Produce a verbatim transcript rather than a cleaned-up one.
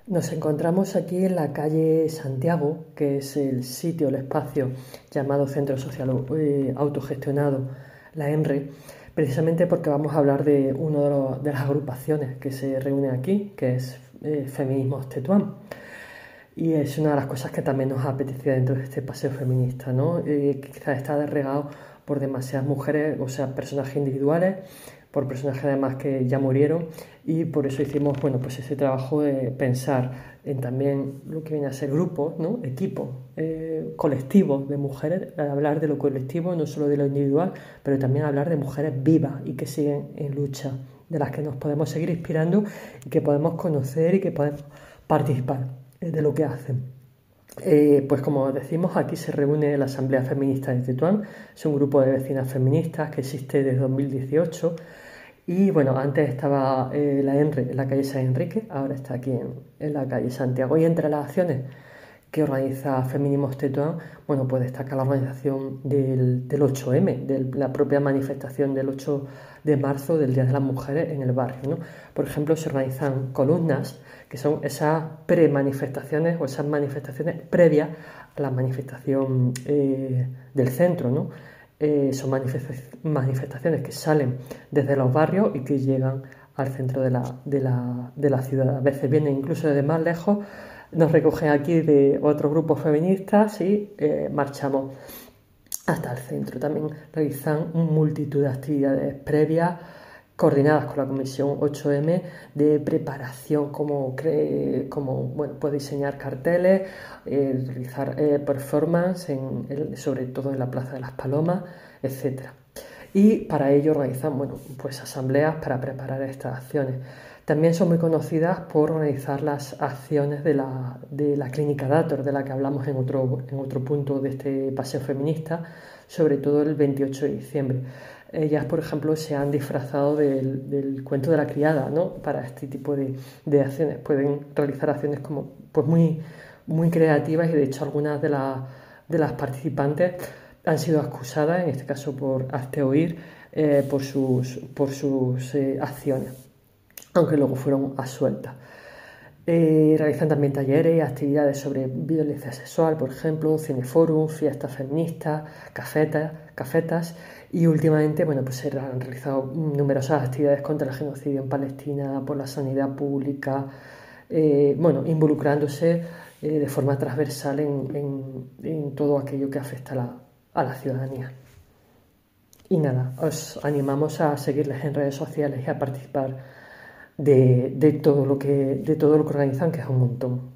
Nos encontramos aquí en la calle Santiago, que es el sitio, el espacio llamado Centro Social eh, Autogestionado, la ENRE, precisamente porque vamos a hablar de una de, los- de las agrupaciones que se reúne aquí, que es eh, Feminismos Tetuán. Y es una de las cosas que también nos apetecía dentro de este paseo feminista, ¿no? Eh, que quizás está regado por demasiadas mujeres, o sea, personajes individuales, por personajes además que ya murieron, y por eso hicimos, bueno, pues ese trabajo de pensar en también lo que viene a ser grupos, ¿no? Equipos, eh, colectivos de mujeres, hablar de lo colectivo, no solo de lo individual, pero también hablar de mujeres vivas y que siguen en lucha, de las que nos podemos seguir inspirando y que podemos conocer y que podemos participar de lo que hacen. Eh, pues como decimos, aquí se reúne la Asamblea Feminista de Tetuán, es un grupo de vecinas feministas que existe desde dos mil dieciocho y bueno, antes estaba eh, la ENRE en la calle San Enrique, ahora está aquí en, en la calle Santiago. Y entre las acciones que organiza Feminismos Tetuán, bueno, pues destaca la organización del, del ocho eme, de la propia manifestación del ocho de marzo, del Día de las Mujeres en el barrio, ¿no? Por ejemplo, se organizan columnas, que son esas pre-manifestaciones o esas manifestaciones previas a la manifestación eh, del centro, ¿no? Eh, son manifestaciones que salen desde los barrios y que llegan al centro de la, de la, de la ciudad. A veces vienen incluso desde más lejos, nos recogen aquí de otros grupos feministas y eh, marchamos hasta el centro. También realizan multitud de actividades previas coordinadas con la Comisión ocho eme de preparación, como, como bueno, pues diseñar carteles, eh, realizar eh, performance, en, en, sobre todo en la Plaza de las Palomas, etcétera. Y para ello organizan, bueno, pues asambleas para preparar estas acciones. También son muy conocidas por organizar las acciones de la, de la Clínica Dator, de la que hablamos en otro, en otro punto de este paseo feminista, sobre todo el veintiocho de diciembre. Ellas, por ejemplo, se han disfrazado del, del cuento de la criada, ¿no? Para este tipo de, de acciones. Pueden realizar acciones como, pues muy, muy creativas, y de hecho algunas de, la, de las participantes han sido acusadas, en este caso por hazte-oír, eh, por sus, por sus eh, acciones, aunque luego fueron absueltas. Eh, realizan también talleres y actividades sobre violencia sexual, por ejemplo, cineforum, fiestas feministas, cafetas, cafetas, y últimamente, bueno, pues se han realizado numerosas actividades contra el genocidio en Palestina, por la sanidad pública, eh, bueno, involucrándose eh, de forma transversal en, en, en, todo aquello que afecta a la, a la ciudadanía. Y nada, os animamos a seguirles en redes sociales y a participar de, de, todo lo que, de todo lo que organizan, que es un montón.